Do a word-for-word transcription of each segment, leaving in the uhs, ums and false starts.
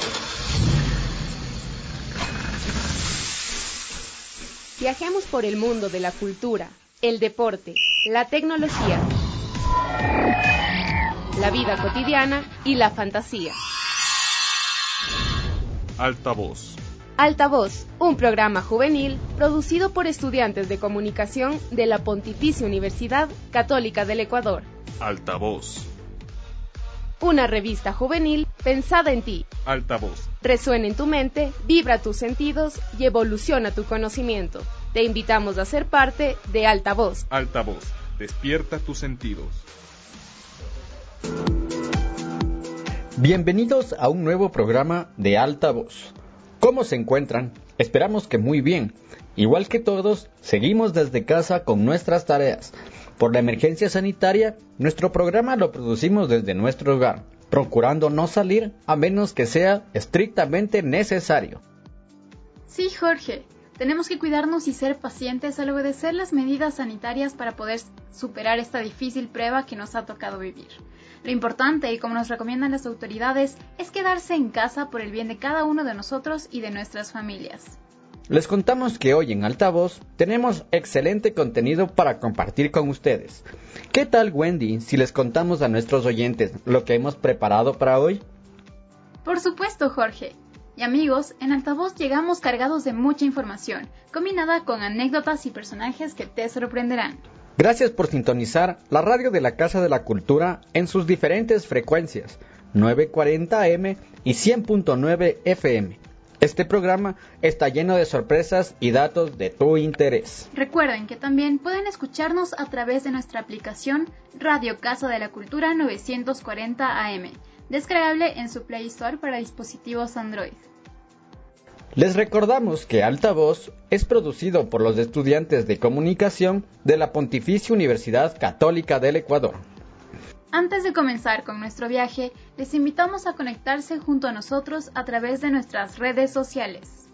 Viajemos por el mundo de la cultura, el deporte, la tecnología, la vida cotidiana y la fantasía. Altavoz. Altavoz, un programa juvenil producido por estudiantes de comunicación de la Pontificia Universidad Católica del Ecuador. Altavoz. Una revista juvenil pensada en ti. Altavoz. Resuena en tu mente, vibra tus sentidos y evoluciona tu conocimiento. Te invitamos a ser parte de Altavoz. Altavoz. Despierta tus sentidos. Bienvenidos a un nuevo programa de Altavoz. ¿Cómo se encuentran? Esperamos que muy bien. Igual que todos, seguimos desde casa con nuestras tareas. Por la emergencia sanitaria, nuestro programa lo producimos desde nuestro hogar, procurando no salir a menos que sea estrictamente necesario. Sí, Jorge. Tenemos que cuidarnos y ser pacientes al obedecer las medidas sanitarias para poder superar esta difícil prueba que nos ha tocado vivir. Lo importante, y como nos recomiendan las autoridades, es quedarse en casa por el bien de cada uno de nosotros y de nuestras familias. Les contamos que hoy en Altavoz tenemos excelente contenido para compartir con ustedes. ¿Qué tal, Wendy, si les contamos a nuestros oyentes lo que hemos preparado para hoy? Por supuesto, Jorge. Y amigos, en Altavoz llegamos cargados de mucha información, combinada con anécdotas y personajes que te sorprenderán. Gracias por sintonizar la radio de la Casa de la Cultura en sus diferentes frecuencias, novecientos cuarenta A M y cien punto nueve F M. Este programa está lleno de sorpresas y datos de tu interés. Recuerden que también pueden escucharnos a través de nuestra aplicación Radio Casa de la Cultura novecientos cuarenta A M, descargable en su Play Store para dispositivos Android. Les recordamos que Altavoz es producido por los estudiantes de comunicación de la Pontificia Universidad Católica del Ecuador. Antes de comenzar con nuestro viaje, les invitamos a conectarse junto a nosotros a través de nuestras redes sociales.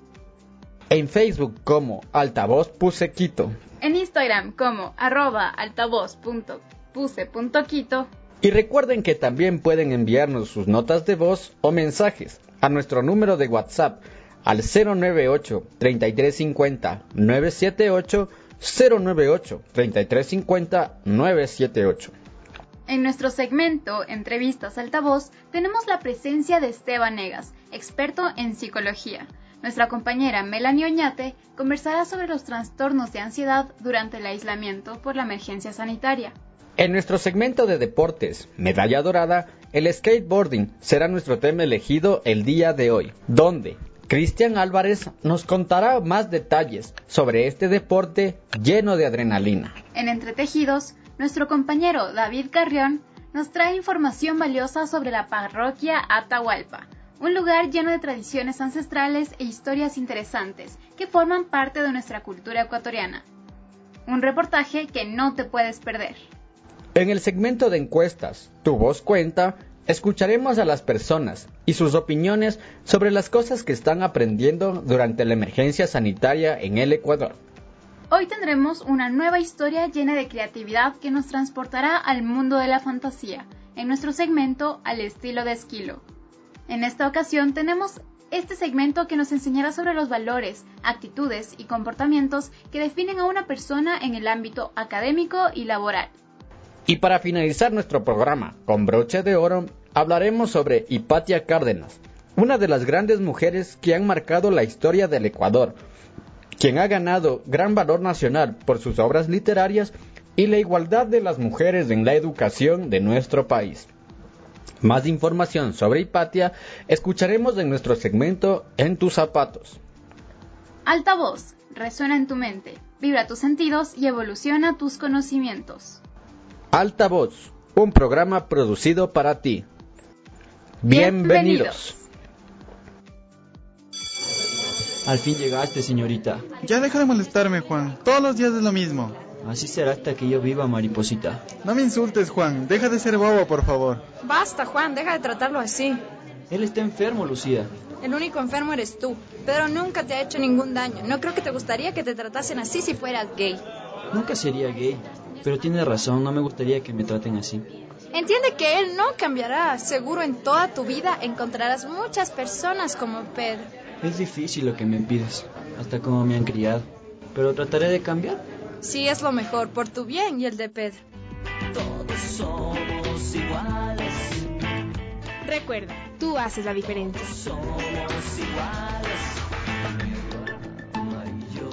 En Facebook como Altavoz Puse Quito. En Instagram como arroba altavoz punto puse punto quito. Y recuerden que también pueden enviarnos sus notas de voz o mensajes a nuestro número de WhatsApp al cero nueve ocho, treinta y tres cincuenta, novecientos setenta y ocho, cero nueve ocho, treinta y tres cincuenta, novecientos setenta y ocho. En nuestro segmento Entrevistas Altavoz tenemos la presencia de Esteban Negas, experto en psicología. Nuestra compañera Melanie Oñate conversará sobre los trastornos de ansiedad durante el aislamiento por la emergencia sanitaria. En nuestro segmento de deportes, Medalla Dorada, el skateboarding será nuestro tema elegido el día de hoy, donde Cristian Álvarez nos contará más detalles sobre este deporte lleno de adrenalina. En Entretejidos, nuestro compañero David Carrión nos trae información valiosa sobre la parroquia Atahualpa, un lugar lleno de tradiciones ancestrales e historias interesantes que forman parte de nuestra cultura ecuatoriana. Un reportaje que no te puedes perder. En el segmento de encuestas, Tu Voz Cuenta, escucharemos a las personas y sus opiniones sobre las cosas que están aprendiendo durante la emergencia sanitaria en el Ecuador. Hoy tendremos una nueva historia llena de creatividad que nos transportará al mundo de la fantasía, en nuestro segmento Al estilo de Esquilo. En esta ocasión tenemos este segmento que nos enseñará sobre los valores, actitudes y comportamientos que definen a una persona en el ámbito académico y laboral. Y para finalizar nuestro programa con broche de oro, hablaremos sobre Hipatia Cárdenas, una de las grandes mujeres que han marcado la historia del Ecuador, quien ha ganado gran valor nacional por sus obras literarias y la igualdad de las mujeres en la educación de nuestro país. Más información sobre Hipatia escucharemos en nuestro segmento En tus zapatos. Altavoz, resuena en tu mente, vibra tus sentidos y evoluciona tus conocimientos. Altavoz, un programa producido para ti. Bienvenidos. Al fin llegaste, señorita. Ya deja de molestarme, Juan. Todos los días es lo mismo. Así será hasta que yo viva, mariposita. No me insultes, Juan. Deja de ser bobo, por favor. Basta, Juan. Deja de tratarlo así. Él está enfermo, Lucía. El único enfermo eres tú. Pedro nunca te ha hecho ningún daño. No creo que te gustaría que te tratasen así si fueras gay. Nunca sería gay. Pero tiene razón, no me gustaría que me traten así. Entiende que él no cambiará. Seguro en toda tu vida encontrarás muchas personas como Pedro. Es difícil lo que me pides, hasta como me han criado. Pero trataré de cambiar. Sí, es lo mejor, por tu bien y el de Pedro. Todos somos iguales. Recuerda, tú haces la diferencia. Somos iguales. Amarillo,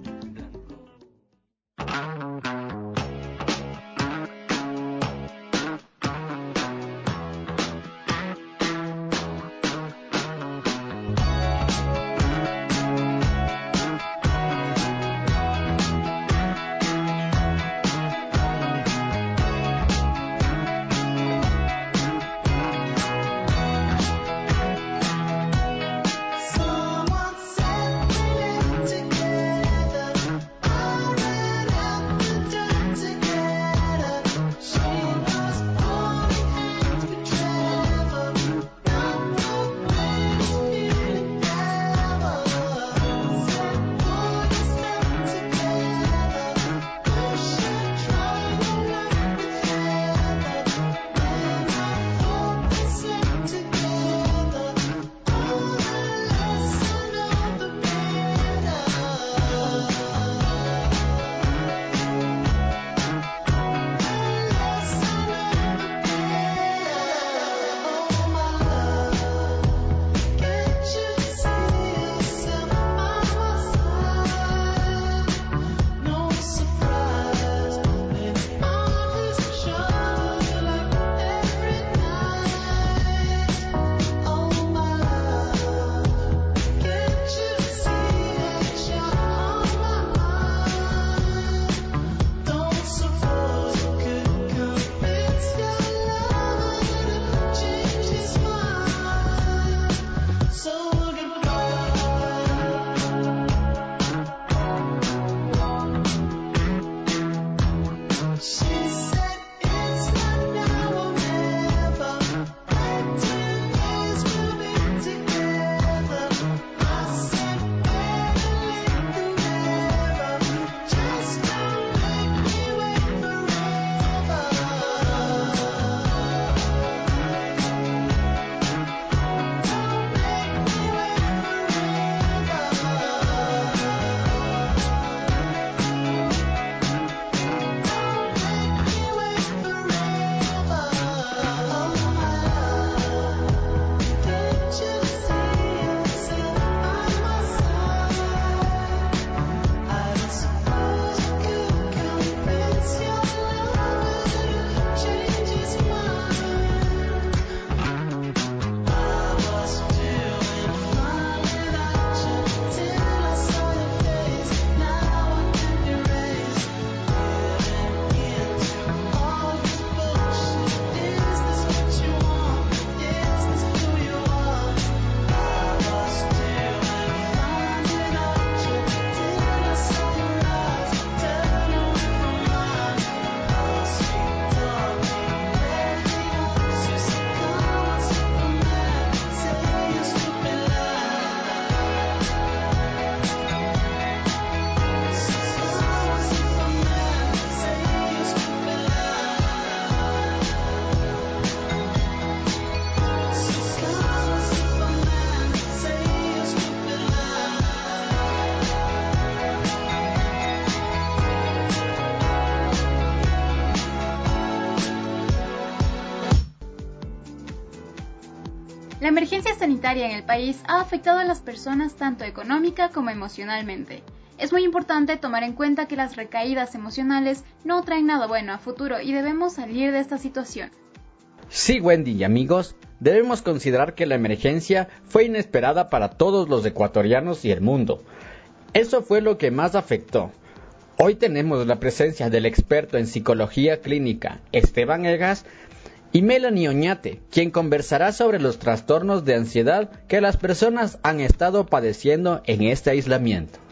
La emergencia sanitaria en el país ha afectado a las personas tanto económica como emocionalmente. Es muy importante tomar en cuenta que las recaídas emocionales no traen nada bueno a futuro y debemos salir de esta situación. Sí, Wendy y amigos, debemos considerar que la emergencia fue inesperada para todos los ecuatorianos y el mundo. Eso fue lo que más afectó. Hoy tenemos la presencia del experto en psicología clínica, Esteban Egas, y Melanie Oñate, quien conversará sobre los trastornos de ansiedad que las personas han estado padeciendo en este aislamiento.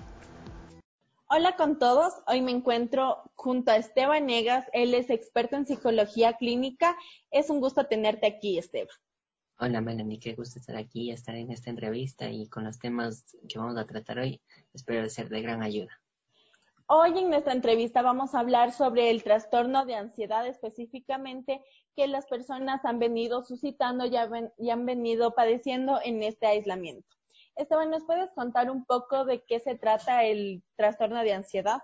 Hola con todos, hoy me encuentro junto a Esteban Egas, él es experto en psicología clínica. Es un gusto tenerte aquí, Esteban. Hola Melanie, qué gusto estar aquí, estar en esta entrevista y con los temas que vamos a tratar hoy, espero ser de gran ayuda. Hoy en nuestra entrevista vamos a hablar sobre el trastorno de ansiedad específicamente que las personas han venido suscitando y, han, y han venido padeciendo en este aislamiento. Esteban, ¿nos puedes contar un poco de qué se trata el trastorno de ansiedad?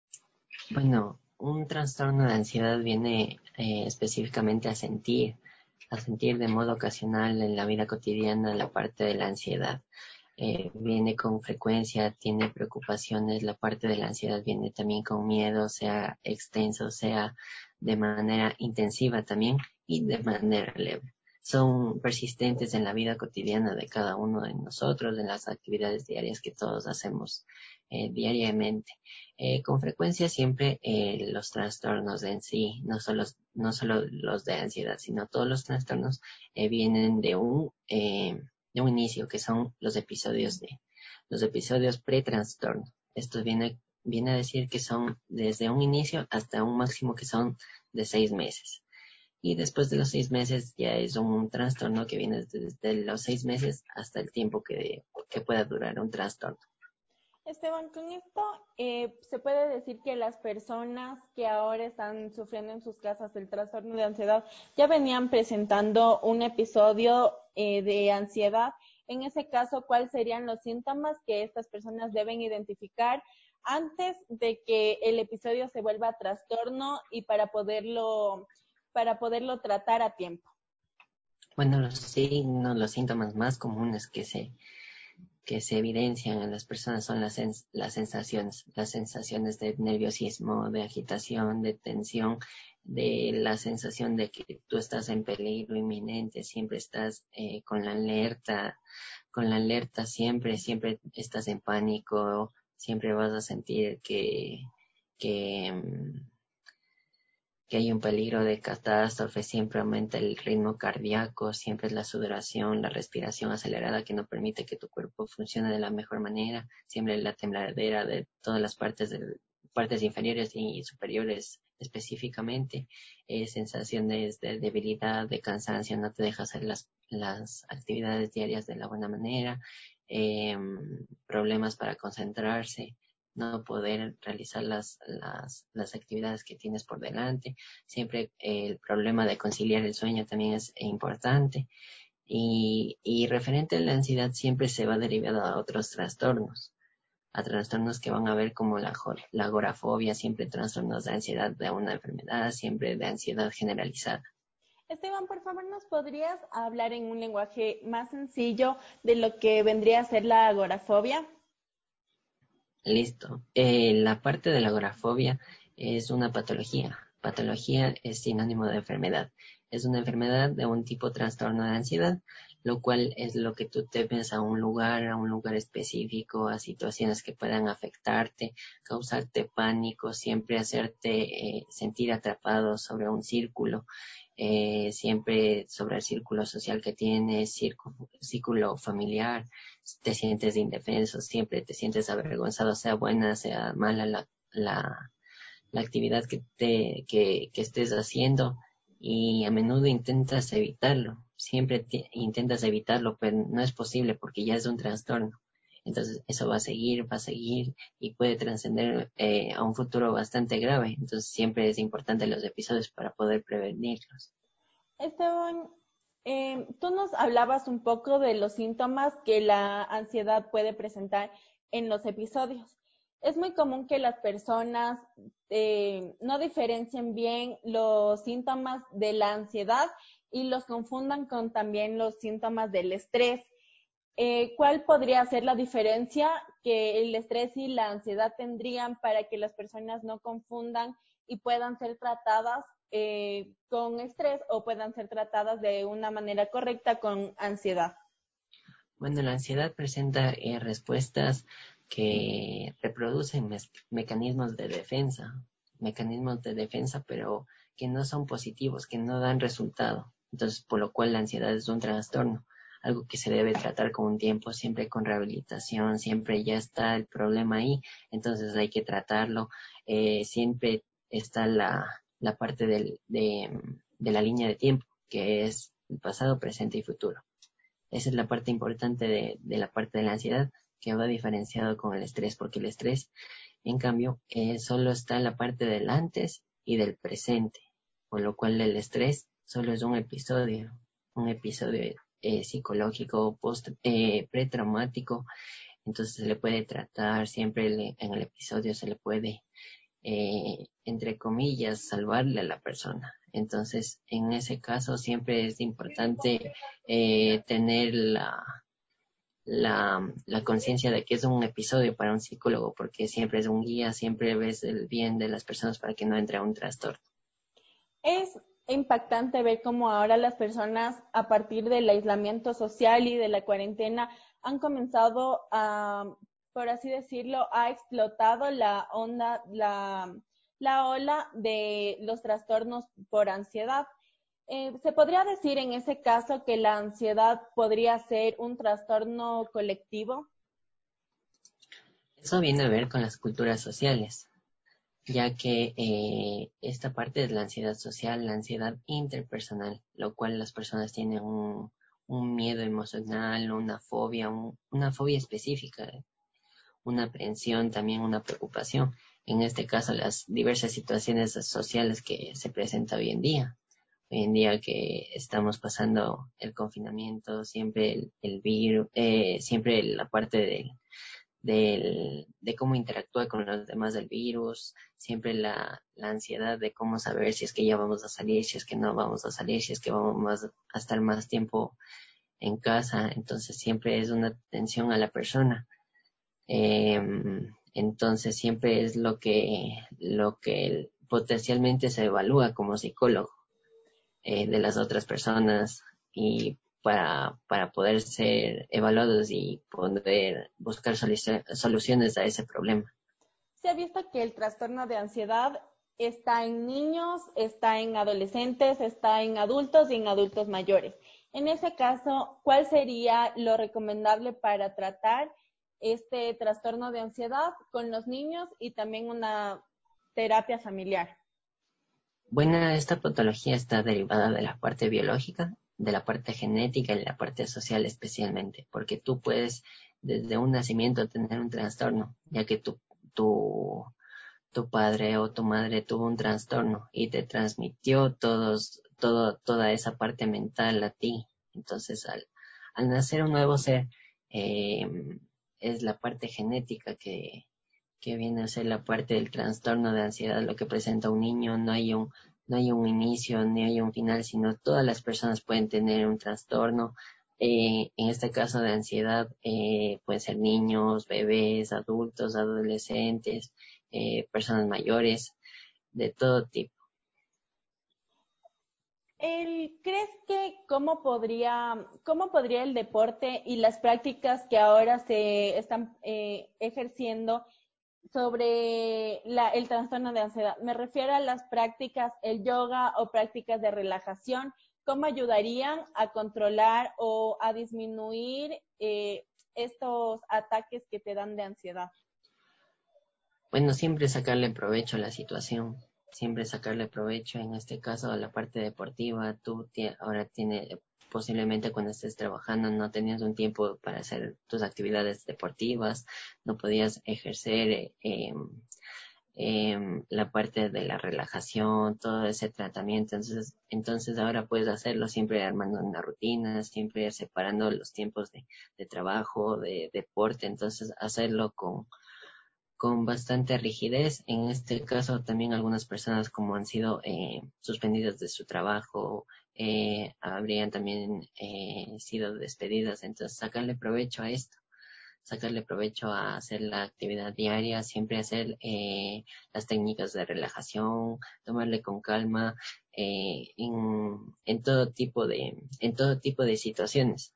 Bueno, un trastorno de ansiedad viene eh, específicamente a sentir, a sentir de modo ocasional en la vida cotidiana la parte de la ansiedad. Eh, viene con frecuencia, tiene preocupaciones, la parte de la ansiedad viene también con miedo, sea extenso, sea de manera intensiva también y de manera leve. Son persistentes en la vida cotidiana de cada uno de nosotros, en las actividades diarias que todos hacemos eh, diariamente. Eh, con frecuencia siempre eh, los trastornos en sí, no solo, no solo los de ansiedad, sino todos los trastornos eh, vienen de un... Eh, de un inicio, que son los episodios de los episodios pre-trastorno. Esto viene, viene a decir que son desde un inicio hasta un máximo que son de seis meses. Y después de los seis meses ya es un trastorno que viene desde los seis meses hasta el tiempo que, que pueda durar un trastorno. Esteban, con esto eh, se puede decir que las personas que ahora están sufriendo en sus casas el trastorno de ansiedad ya venían presentando un episodio eh, de ansiedad. En ese caso, ¿cuáles serían los síntomas que estas personas deben identificar antes de que el episodio se vuelva trastorno y para poderlo, para poderlo tratar a tiempo? Bueno, los signos, los síntomas más comunes que se que se evidencian en las personas son las, sens las sensaciones, las sensaciones de nerviosismo, de agitación, de tensión, de la sensación de que tú estás en peligro inminente, siempre estás eh, con la alerta, con la alerta siempre, siempre estás en pánico, siempre vas a sentir que, que, que hay un peligro de catástrofe, siempre aumenta el ritmo cardíaco, siempre es la sudoración, la respiración acelerada que no permite que tu cuerpo funcione de la mejor manera, siempre la tembladera de todas las partes de, partes inferiores y superiores específicamente, eh, sensaciones de debilidad, de cansancio, no te deja hacer las, las actividades diarias de la buena manera, eh, problemas para concentrarse, no poder realizar las, las, las actividades que tienes por delante. Siempre eh, el problema de conciliar el sueño también es importante. Y, y referente a la ansiedad siempre se va derivado a otros trastornos, a trastornos que van a ver como la, la agorafobia, siempre trastornos de ansiedad de una enfermedad, siempre de ansiedad generalizada. Esteban, por favor, ¿nos podrías hablar en un lenguaje más sencillo de lo que vendría a ser la agorafobia? Listo. Eh, la parte de la agorafobia es una patología. Patología es sinónimo de enfermedad. Es una enfermedad de un tipo trastorno de ansiedad, lo cual es lo que tú temes a un lugar, a un lugar específico, a situaciones que puedan afectarte, causarte pánico, siempre hacerte eh, sentir atrapado sobre un círculo, eh, siempre sobre el círculo social que tienes, círculo, círculo familiar. Te sientes indefenso, siempre te sientes avergonzado, sea buena, sea mala la, la, la actividad que, te, que, que estés haciendo, y a menudo intentas evitarlo, siempre te, intentas evitarlo, pero no es posible porque ya es un trastorno. Entonces eso va a seguir, va a seguir y puede trascender eh, a un futuro bastante grave. Entonces siempre es importante los episodios para poder prevenirlos. Esteban, eh, tú nos hablabas un poco de los síntomas que la ansiedad puede presentar en los episodios. Es muy común que las personas eh, no diferencien bien los síntomas de la ansiedad y los confundan con también los síntomas del estrés. Eh, ¿Cuál podría ser la diferencia que el estrés y la ansiedad tendrían para que las personas no confundan y puedan ser tratadas eh, con estrés o puedan ser tratadas de una manera correcta con ansiedad? Bueno, la ansiedad presenta eh, respuestas que reproducen me mecanismos de defensa, mecanismos de defensa, pero que no son positivos, que no dan resultado. Entonces, por lo cual la ansiedad es un trastorno, algo que se debe tratar con un tiempo, siempre con rehabilitación, siempre ya está el problema ahí, entonces hay que tratarlo. Eh, siempre está la, la parte del, de, de la línea de tiempo, que es el pasado, presente y futuro. Esa es la parte importante de, de la parte de la ansiedad, que va diferenciado con el estrés, porque el estrés En cambio, eh, solo está la parte del antes y del presente, por lo cual el estrés solo es un episodio, un episodio eh, psicológico post, eh, pretraumático. Entonces se le puede tratar, siempre le, en el episodio se le puede, eh, entre comillas, salvarle a la persona. Entonces, en ese caso siempre es importante eh, tener la, la, la conciencia de que es un episodio para un psicólogo, porque siempre es un guía, siempre ves el bien de las personas para que no entre a un trastorno. Es impactante ver cómo ahora las personas, a partir del aislamiento social y de la cuarentena, han comenzado a, por así decirlo, ha explotado la onda, la, la ola de los trastornos por ansiedad. Eh, ¿se podría decir en ese caso que la ansiedad podría ser un trastorno colectivo? Eso viene a ver con las culturas sociales, ya que eh, esta parte es la ansiedad social, la ansiedad interpersonal, lo cual las personas tienen un, un miedo emocional, una fobia, un, una fobia específica, una aprensión, también una preocupación. En este caso, las diversas situaciones sociales que se presentan hoy en día. Hoy en día que estamos pasando el confinamiento, siempre el, el virus, eh, siempre la parte del del, de cómo interactúa con los demás del virus, siempre la, la ansiedad de cómo saber si es que ya vamos a salir, si es que no vamos a salir, si es que vamos a estar más tiempo en casa. Entonces siempre es una atención a la persona. Eh, entonces siempre es lo que, lo que potencialmente se evalúa como psicólogo eh, de las otras personas y para, para poder ser evaluados y poder buscar solu- soluciones a ese problema. Se ha visto que el trastorno de ansiedad está en niños, está en adolescentes, está en adultos y en adultos mayores. En ese caso, ¿cuál sería lo recomendable para tratar este trastorno de ansiedad con los niños y también una terapia familiar? Bueno, esta patología está derivada de la parte biológica, de la parte genética y de la parte social especialmente, porque tú puedes desde un nacimiento tener un trastorno, ya que tu, tu, tu padre o tu madre tuvo un trastorno y te transmitió todos, todo, toda esa parte mental a ti. Entonces, al, al nacer un nuevo ser, eh, es la parte genética que que viene a ser la parte del trastorno de ansiedad, lo que presenta un niño. No hay un, no hay un inicio ni hay un final, sino todas las personas pueden tener un trastorno. Eh, en este caso de ansiedad, eh, pueden ser niños, bebés, adultos, adolescentes, eh, personas mayores, de todo tipo. El, ¿crees que cómo podría, cómo podría el deporte y las prácticas que ahora se están eh, ejerciendo sobre la, el trastorno de ansiedad? Me refiero a las prácticas, el yoga o prácticas de relajación, ¿cómo ayudarían a controlar o a disminuir eh, estos ataques que te dan de ansiedad? Bueno, siempre sacarle provecho a la situación, siempre sacarle provecho, en este caso a la parte deportiva. Tú tie- ahora tienes, posiblemente cuando estés trabajando no tenías un tiempo para hacer tus actividades deportivas, no podías ejercer eh, em, em, la parte de la relajación, todo ese tratamiento. Entonces, entonces ahora puedes hacerlo siempre armando una rutina, siempre separando los tiempos de, de trabajo, de deporte. Entonces, hacerlo con con bastante rigidez. En este caso también algunas personas, como han sido eh, suspendidas de su trabajo, eh, habrían también eh, sido despedidas. Entonces sacarle provecho a esto, sacarle provecho a hacer la actividad diaria, siempre hacer eh, las técnicas de relajación, tomarle con calma eh, en, en todo tipo de, en todo tipo de situaciones.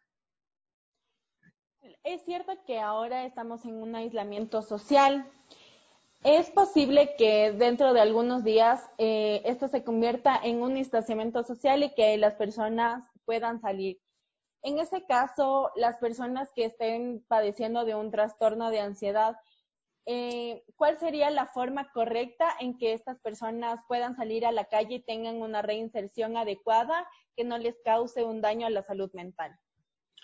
Es cierto que ahora estamos en un aislamiento social. Es posible que dentro de algunos días eh, esto se convierta en un distanciamiento social y que las personas puedan salir. En ese caso, las personas que estén padeciendo de un trastorno de ansiedad, eh, ¿cuál sería la forma correcta en que estas personas puedan salir a la calle y tengan una reinserción adecuada que no les cause un daño a la salud mental?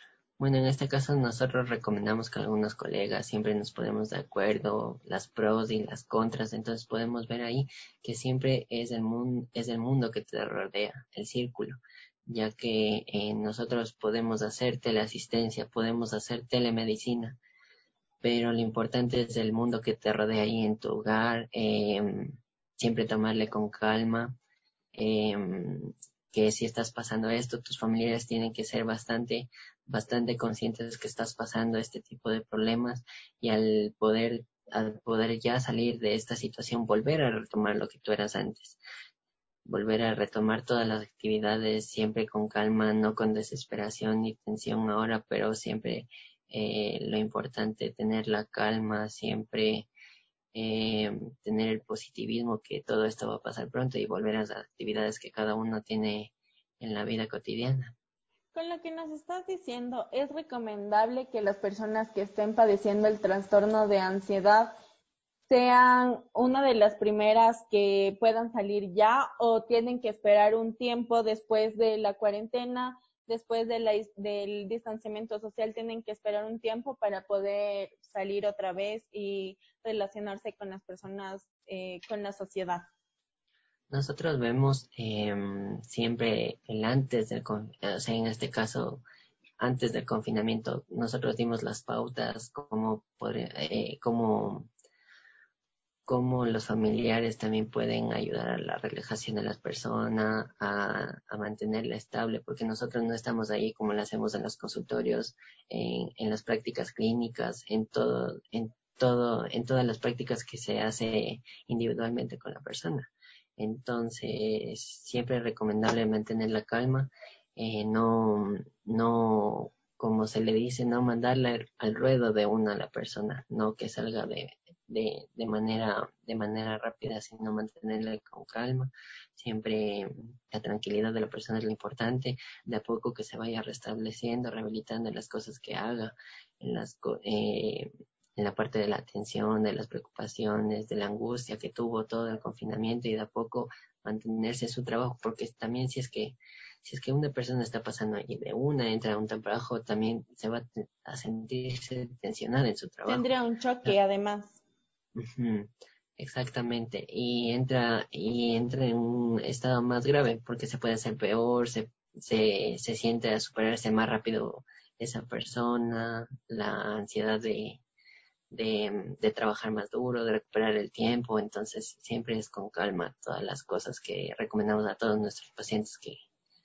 Bueno, en este caso nosotros recomendamos que algunos colegas siempre nos ponemos de acuerdo, las pros y las contras, entonces podemos ver ahí que siempre es el mundo, es el mundo que te rodea, el círculo, ya que eh, nosotros podemos hacer teleasistencia, podemos hacer telemedicina, pero lo importante es el mundo que te rodea ahí en tu hogar, eh, siempre tomarle con calma, eh, que si estás pasando esto, tus familiares tienen que ser bastante, bastante conscientes que estás pasando este tipo de problemas y al poder, al poder ya salir de esta situación, volver a retomar lo que tú eras antes. Volver a retomar todas las actividades siempre con calma, no con desesperación ni tensión ahora, pero siempre eh, lo importante, tener la calma, siempre eh, tener el positivismo que todo esto va a pasar pronto y volver a las actividades que cada uno tiene en la vida cotidiana. Con lo que nos estás diciendo, ¿es recomendable que las personas que estén padeciendo el trastorno de ansiedad sean una de las primeras que puedan salir ya o tienen que esperar un tiempo después de la cuarentena, después de la, del distanciamiento social, tienen que esperar un tiempo para poder salir otra vez y relacionarse con las personas, eh, con la sociedad? Nosotros vemos eh, siempre el antes del, o sea, en este caso, antes del confinamiento, nosotros dimos las pautas como, eh, como cómo los familiares también pueden ayudar a la relajación de las personas, a, a mantenerla estable, porque nosotros no estamos ahí como lo hacemos en los consultorios, en, en las prácticas clínicas, en todo, en todo, en todas las prácticas que se hace individualmente con la persona. Entonces, siempre es recomendable mantener la calma, eh, no, no, como se le dice, no mandarla al ruedo de una a la persona, no que salga de De, de manera de manera rápida, sino mantenerla con calma. Siempre la tranquilidad de la persona es lo importante, de a poco que se vaya restableciendo, rehabilitando las cosas que haga, en, las, eh, en la parte de la atención, de las preocupaciones, de la angustia que tuvo todo el confinamiento y de a poco mantenerse en su trabajo, porque también si es que si es que una persona está pasando y de una entra a un trabajo, también se va a sentirse tensionada en su trabajo. Tendría un choque, ah. además. Uh-huh. Exactamente, y entra y entra en un estado más grave porque se puede hacer peor, se, se, se siente a superarse más rápido esa persona, la ansiedad de, de, de trabajar más duro, de recuperar el tiempo, entonces siempre es con calma todas las cosas que recomendamos a todos nuestros pacientes que,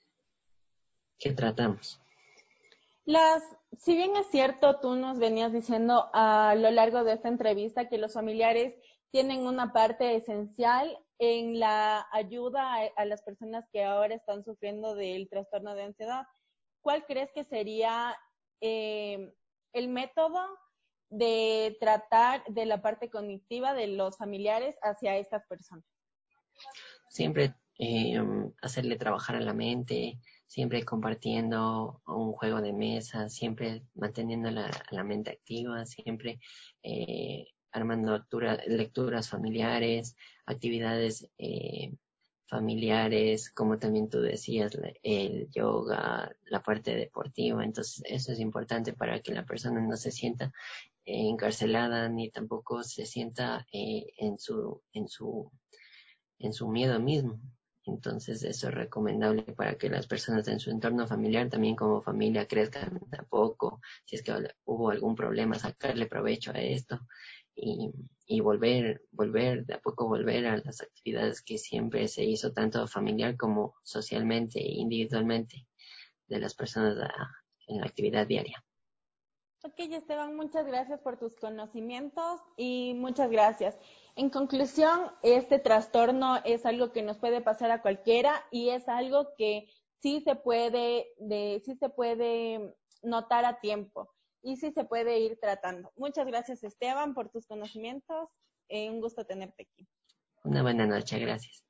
que tratamos. Las, si bien es cierto, tú nos venías diciendo a lo largo de esta entrevista que los familiares tienen una parte esencial en la ayuda a, a las personas que ahora están sufriendo del trastorno de ansiedad. ¿Cuál crees que sería eh, el método de tratar de la parte cognitiva de los familiares hacia estas personas? Siempre eh, hacerle trabajar a la mente, siempre compartiendo un juego de mesa, siempre manteniendo la, la mente activa, siempre eh, armando lectura, lecturas familiares, actividades eh, familiares, como también tú decías, el yoga, la parte deportiva. Entonces eso es importante para que la persona no se sienta eh, encarcelada ni tampoco se sienta eh, en su en su en su miedo mismo. Entonces eso es recomendable para que las personas en su entorno familiar, también como familia, crezcan de a poco. Si es que hubo algún problema, sacarle provecho a esto y, y volver, volver, de a poco volver a las actividades que siempre se hizo, tanto familiar como socialmente e individualmente, de las personas a, en la actividad diaria. Ok, Esteban, muchas gracias por tus conocimientos y muchas gracias. En conclusión, este trastorno es algo que nos puede pasar a cualquiera y es algo que sí se puede, de, sí se puede notar a tiempo y sí se puede ir tratando. Muchas gracias, Esteban, por tus conocimientos. Eh, un gusto tenerte aquí. Una buena noche, gracias.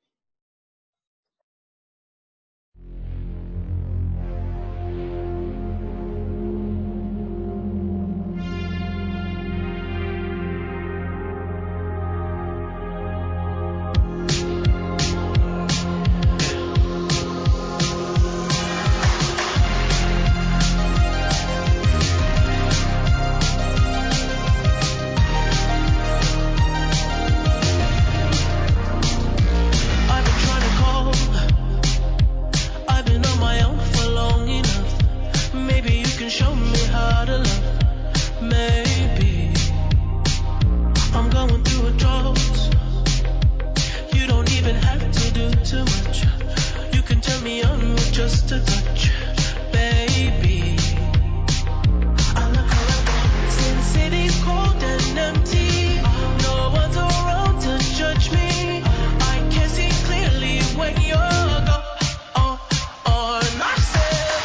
out of love. Maybe I'm going through a drought. You don't even have to do too much. You can turn me on with just a touch, baby. I look around, since city's cold and empty, no one's around to judge me. I can see clearly when you're gone. Oh, oh, and I said,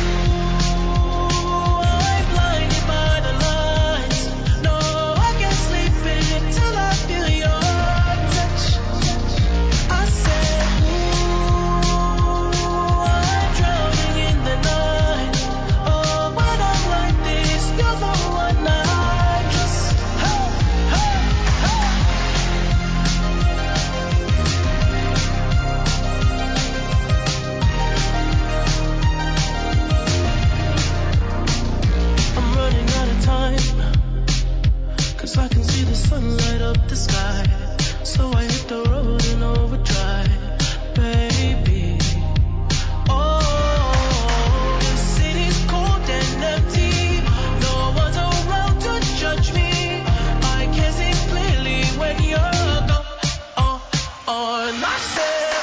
ooh, I'm blinded by the lights. No, I can't sleep until I feel your touch. I said, ooh, I'm drowning in the night. Oh, when I'm like this, you're the one I just, hey, hey, hey. I'm running out of time, 'cause I can see the sun light up the sky. So I hit the road in overdrive, baby. Oh, the city's cold and empty. No one's around to judge me. I can see clearly when you're gone. Oh, oh, and I said,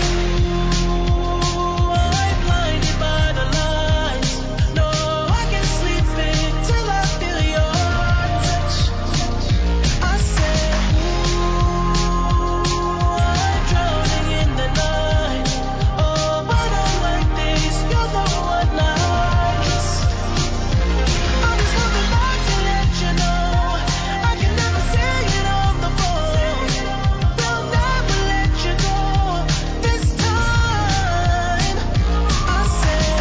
ooh, I'm blinded by the lights. No, I can't sleep until I feel your touch. I said, ooh, I'm drowning in the night. Oh, when I'm like this, you're the one I just, I just would like to let you know I can never say it on the phone. We'll never let you go this time. I said,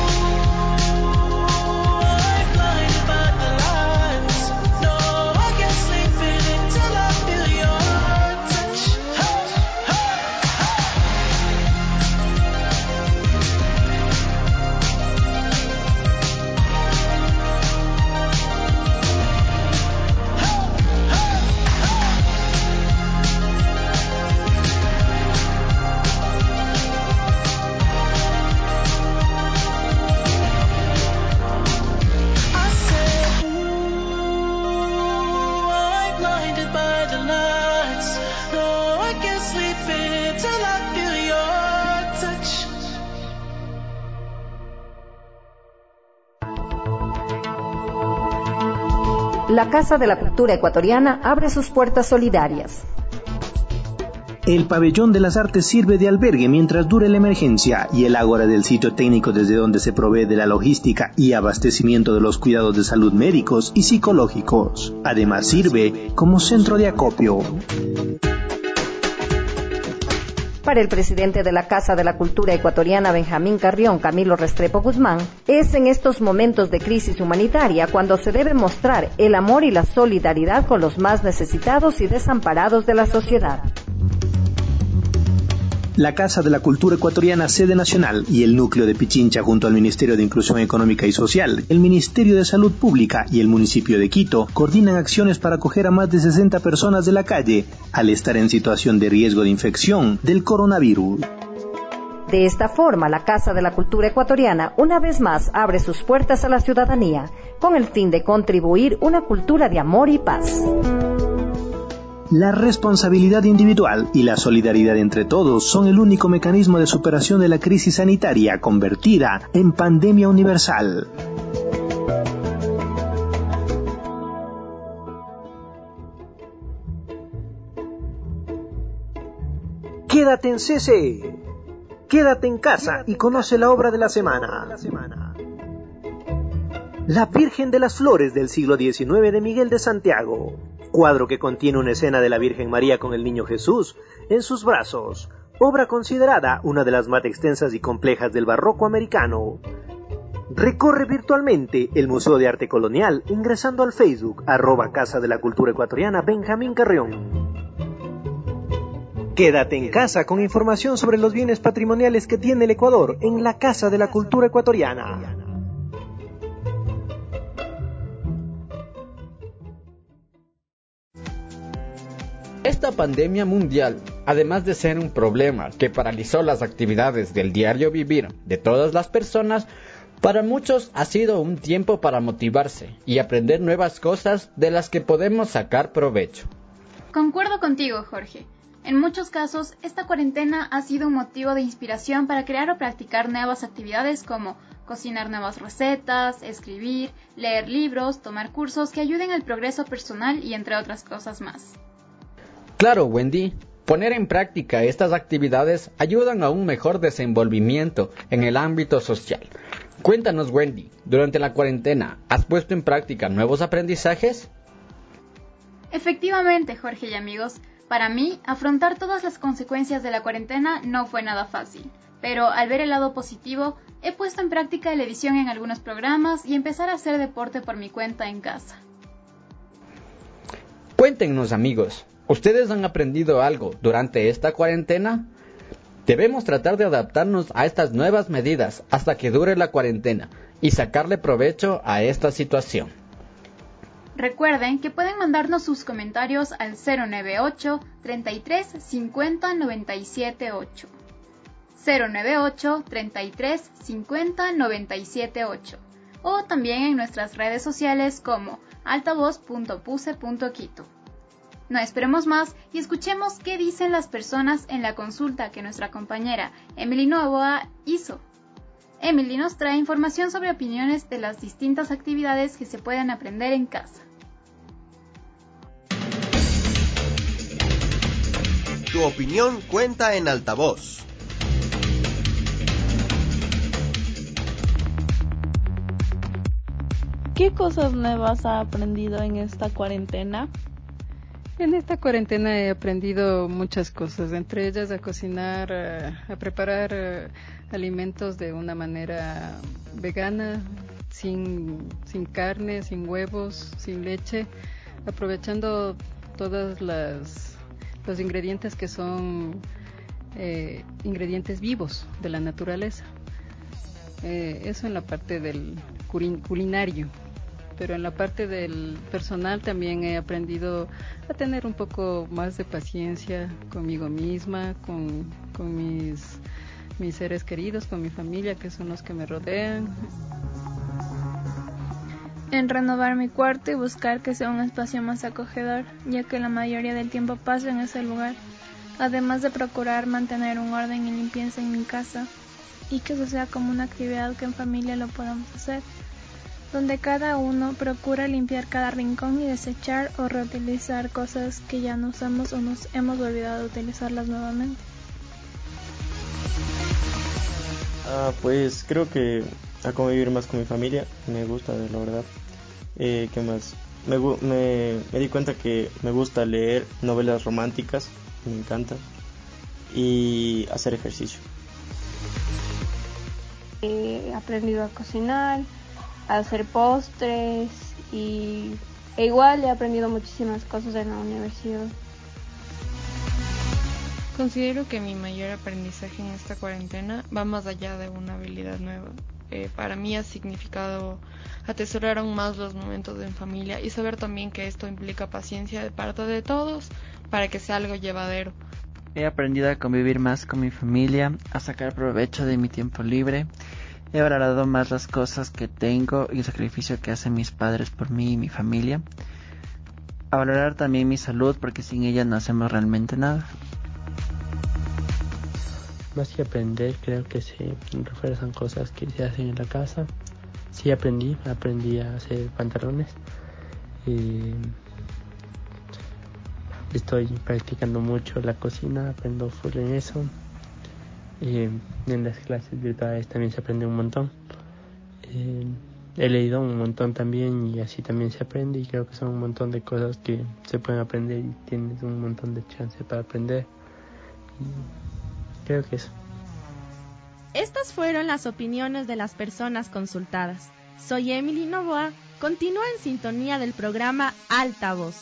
ooh, I'm blinded by the lights. No, I can't sleep until I feel your touch. Hey, hey, I said, ooh, I'm blinded by the lights. No, I can't sleep until I feel your touch. La Casa de la Cultura Ecuatoriana abre sus puertas solidarias. El pabellón de las artes sirve de albergue mientras dure la emergencia y el ágora del sitio técnico desde donde se provee de la logística y abastecimiento de los cuidados de salud médicos y psicológicos. Además sirve como centro de acopio. Para el presidente de la Casa de la Cultura Ecuatoriana, Benjamín Carrión, Camilo Restrepo Guzmán, es en estos momentos de crisis humanitaria cuando se debe mostrar el amor y la solidaridad con los más necesitados y desamparados de la sociedad. La Casa de la Cultura Ecuatoriana, sede nacional, y el núcleo de Pichincha junto al Ministerio de Inclusión Económica y Social, el Ministerio de Salud Pública y el municipio de Quito coordinan acciones para acoger a más de sesenta personas de la calle al estar en situación de riesgo de infección del coronavirus. De esta forma, la Casa de la Cultura Ecuatoriana una vez más abre sus puertas a la ciudadanía con el fin de contribuir una cultura de amor y paz. La responsabilidad individual y la solidaridad entre todos son el único mecanismo de superación de la crisis sanitaria convertida en pandemia universal. Quédate en C C. Quédate en casa y conoce la obra de la semana. La Virgen de las Flores del siglo diecinueve de Miguel de Santiago. Cuadro que contiene una escena de la Virgen María con el Niño Jesús en sus brazos. Obra considerada una de las más extensas y complejas del barroco americano. Recorre virtualmente el Museo de Arte Colonial ingresando al Facebook arroba Casa de la Cultura Ecuatoriana Benjamín Carrión. Quédate en casa con información sobre los bienes patrimoniales que tiene el Ecuador en la Casa de la Cultura Ecuatoriana. Esta pandemia mundial, además de ser un problema que paralizó las actividades del diario vivir de todas las personas, Para muchos ha sido un tiempo para motivarse y aprender nuevas cosas de las que podemos sacar provecho. Concuerdo contigo, Jorge. En muchos casos, esta cuarentena ha sido un motivo de inspiración para crear o practicar nuevas actividades como cocinar nuevas recetas, escribir, leer libros, tomar cursos que ayuden al progreso personal y entre otras cosas más. Claro, Wendy, poner en práctica estas actividades ayudan a un mejor desenvolvimiento en el ámbito social. Cuéntanos, Wendy, durante la cuarentena, ¿has puesto en práctica nuevos aprendizajes? Efectivamente, Jorge y amigos, para mí, afrontar todas las consecuencias de la cuarentena no fue nada fácil, pero al ver el lado positivo, he puesto en práctica la edición en algunos programas y empezar a hacer deporte por mi cuenta en casa. Cuéntenos, amigos, ¿ustedes han aprendido algo durante esta cuarentena? Debemos tratar de adaptarnos a estas nuevas medidas hasta que dure la cuarentena y sacarle provecho a esta situación. Recuerden que pueden mandarnos sus comentarios al cero nueve ocho, treinta y tres, cincuenta, noventa y siete ocho. cero nueve ocho, treinta y tres, cincuenta, noventa y siete ocho. O también en nuestras redes sociales como altavoz punto puse punto quito. No esperemos más y escuchemos qué dicen las personas en la consulta que nuestra compañera Emily Novoa hizo. Emily nos trae información sobre opiniones de las distintas actividades que se pueden aprender en casa. Tu opinión cuenta en altavoz. ¿Qué cosas nuevas ha aprendido en esta cuarentena? En esta cuarentena he aprendido muchas cosas, entre ellas a cocinar, a, a preparar uh, alimentos de una manera vegana, sin, sin carne, sin huevos, sin leche, aprovechando todas las los ingredientes que son eh, ingredientes vivos de la naturaleza. Eh, eso en la parte del culinario. Pero en la parte del personal también he aprendido a tener un poco más de paciencia conmigo misma, con, con mis, mis seres queridos, con mi familia, que son los que me rodean. En renovar mi cuarto y buscar que sea un espacio más acogedor, ya que la mayoría del tiempo paso en ese lugar, además de procurar mantener un orden y limpieza en mi casa, y que eso sea como una actividad que en familia lo podamos hacer, donde cada uno procura limpiar cada rincón y desechar o reutilizar cosas que ya no usamos o nos hemos olvidado de utilizarlas nuevamente. Ah, pues creo que a convivir más con mi familia, me gusta, la verdad. Eh, ¿Qué más? Me, me, me di cuenta que me gusta leer novelas románticas, me encanta, y hacer ejercicio. He aprendido a cocinar, a hacer postres y e igual he aprendido muchísimas cosas en la universidad. Considero que mi mayor aprendizaje en esta cuarentena va más allá de una habilidad nueva. Eh, para mí ha significado atesorar aún más los momentos en familia y saber también que esto implica paciencia de parte de todos para que sea algo llevadero. He aprendido a convivir más con mi familia, a sacar provecho de mi tiempo libre. He valorado más las cosas que tengo y el sacrificio que hacen mis padres por mí y mi familia. A valorar también mi salud, porque sin ella no hacemos realmente nada. Más que aprender, creo que se refuerzan cosas que se hacen en la casa. Sí aprendí, aprendí a hacer pantalones. Eh, estoy practicando mucho la cocina, aprendo full en eso. Eh, en las clases virtuales también se aprende un montón. Eh, he leído un montón también y así también se aprende, y creo que son un montón de cosas que se pueden aprender y tienes un montón de chances para aprender. Y creo que eso. Estas fueron las opiniones de las personas consultadas. Soy Emily Novoa. Continúa en sintonía del programa Altavoz.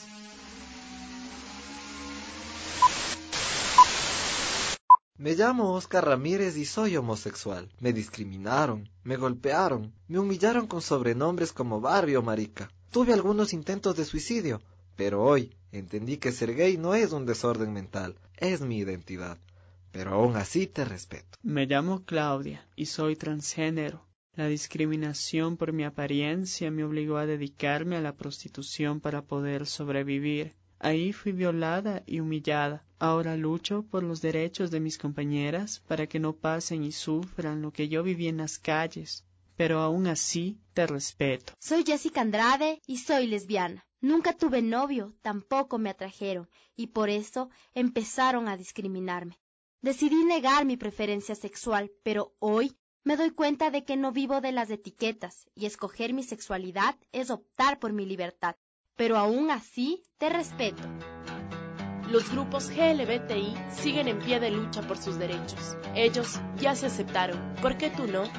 Me llamo Oscar Ramírez y soy homosexual. Me discriminaron, me golpearon, me humillaron con sobrenombres como Barbie o Marica. Tuve algunos intentos de suicidio, pero hoy entendí que ser gay no es un desorden mental, es mi identidad. Pero aún así te respeto. Me llamo Claudia y soy transgénero. La discriminación por mi apariencia me obligó a dedicarme a la prostitución para poder sobrevivir. Ahí fui violada y humillada. Ahora lucho por los derechos de mis compañeras para que no pasen y sufran lo que yo viví en las calles. Pero aún así te respeto. Soy Jessica Andrade y soy lesbiana. Nunca tuve novio, tampoco me atrajeron, y por eso empezaron a discriminarme. Decidí negar mi preferencia sexual, pero hoy me doy cuenta de que no vivo de las etiquetas, y escoger mi sexualidad es optar por mi libertad. Pero aún así te respeto. Los grupos G L B T I siguen en pie de lucha por sus derechos. Ellos ya se aceptaron. ¿Por qué tú no?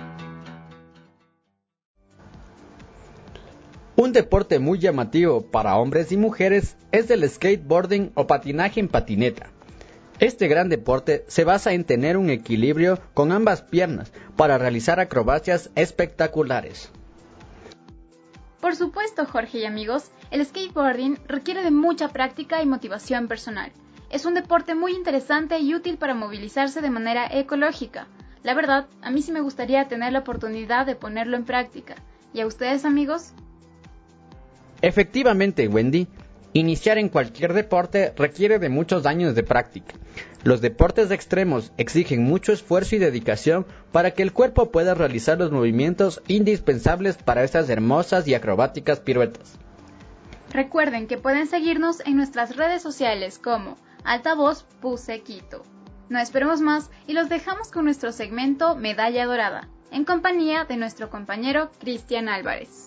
Un deporte muy llamativo para hombres y mujeres es el skateboarding o patinaje en patineta. Este gran deporte se basa en tener un equilibrio con ambas piernas para realizar acrobacias espectaculares. Por supuesto, Jorge y amigos, el skateboarding requiere de mucha práctica y motivación personal. Es un deporte muy interesante y útil para movilizarse de manera ecológica. La verdad, a mí sí me gustaría tener la oportunidad de ponerlo en práctica. ¿Y a ustedes, amigos? Efectivamente, Wendy, iniciar en cualquier deporte requiere de muchos años de práctica. Los deportes extremos exigen mucho esfuerzo y dedicación para que el cuerpo pueda realizar los movimientos indispensables para estas hermosas y acrobáticas piruetas. Recuerden que pueden seguirnos en nuestras redes sociales como Altavoz Puse Quito. No esperemos más y los dejamos con nuestro segmento Medalla Dorada, en compañía de nuestro compañero Cristian Álvarez.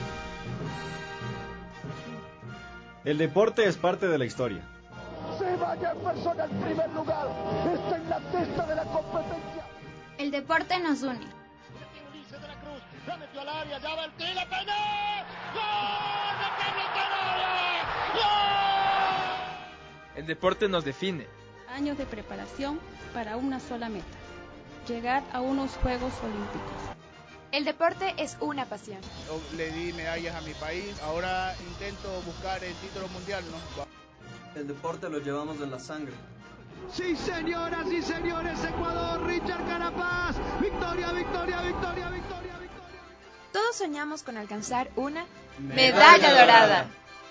El deporte es parte de la historia. Se vaya persona en primer lugar. Está en la testa de la competencia. El deporte nos une. Ulises de la Cruz, la metió al área, ya va el tiro, la pegó. ¡Gol de Carlos Canales! ¡Gol! El deporte nos define. Años de preparación para una sola meta: llegar a unos Juegos Olímpicos. El deporte es una pasión. Yo le di medallas a mi país, ahora intento buscar el título mundial, ¿no? El deporte lo llevamos en la sangre. Sí, señoras y señores, Ecuador, Richard Carapaz. Victoria, victoria, victoria, victoria, victoria. Todos soñamos con alcanzar una medalla, medalla dorada.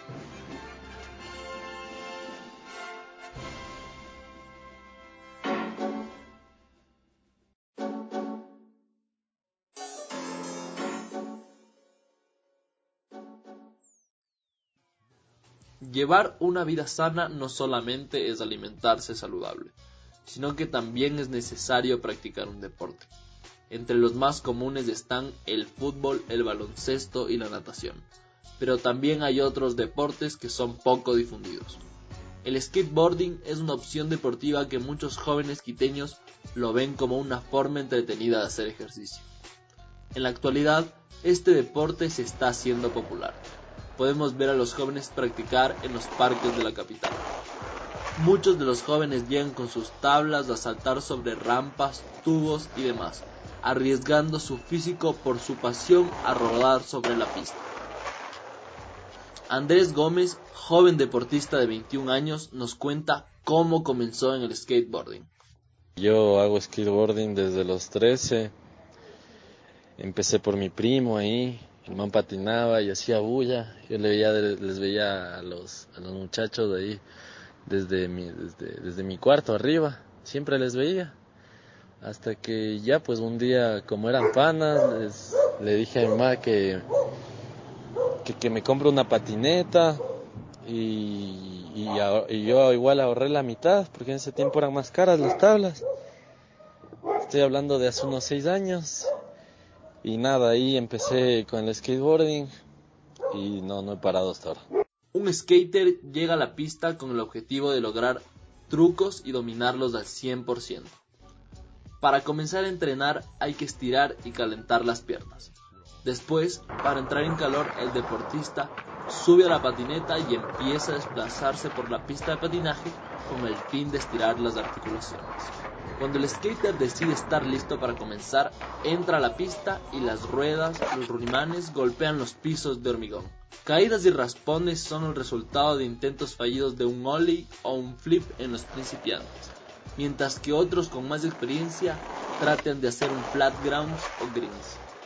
Llevar una vida sana no solamente es alimentarse saludable, sino que también es necesario practicar un deporte. Entre los más comunes están el fútbol, el baloncesto y la natación, pero también hay otros deportes que son poco difundidos. El skateboarding es una opción deportiva que muchos jóvenes quiteños lo ven como una forma entretenida de hacer ejercicio. En la actualidad, este deporte se está haciendo popular. Podemos ver a los jóvenes practicar en los parques de la capital. Muchos de los jóvenes llegan con sus tablas a saltar sobre rampas, tubos y demás, arriesgando su físico por su pasión a rodar sobre la pista. Andrés Gómez, joven deportista de veintiún años, nos cuenta cómo comenzó en el skateboarding. Yo hago skateboarding desde los trece. Empecé por mi primo ahí. El man patinaba y hacía bulla. Yo le veía, les veía a los, a los muchachos de ahí desde mi, desde, desde mi cuarto arriba. Siempre les veía. Hasta que ya pues un día, como eran panas, les, le dije a mi mamá que, que, que me compre una patineta. Y, y, y yo igual ahorré la mitad, porque en ese tiempo eran más caras las tablas. Estoy hablando de hace unos seis años. Y nada, ahí empecé con el skateboarding y no, no he parado hasta ahora. Un skater llega a la pista con el objetivo de lograr trucos y dominarlos al cien por ciento. Para comenzar a entrenar hay que estirar y calentar las piernas. Después, para entrar en calor, el deportista sube a la patineta y empieza a desplazarse por la pista de patinaje con el fin de estirar las articulaciones. Cuando el skater decide estar listo para comenzar, entra a la pista y las ruedas, los ruimanes golpean los pisos de hormigón. Caídas y raspones son el resultado de intentos fallidos de un ollie o un flip en los principiantes, mientras que otros con más experiencia tratan de hacer un flat grounds o greens.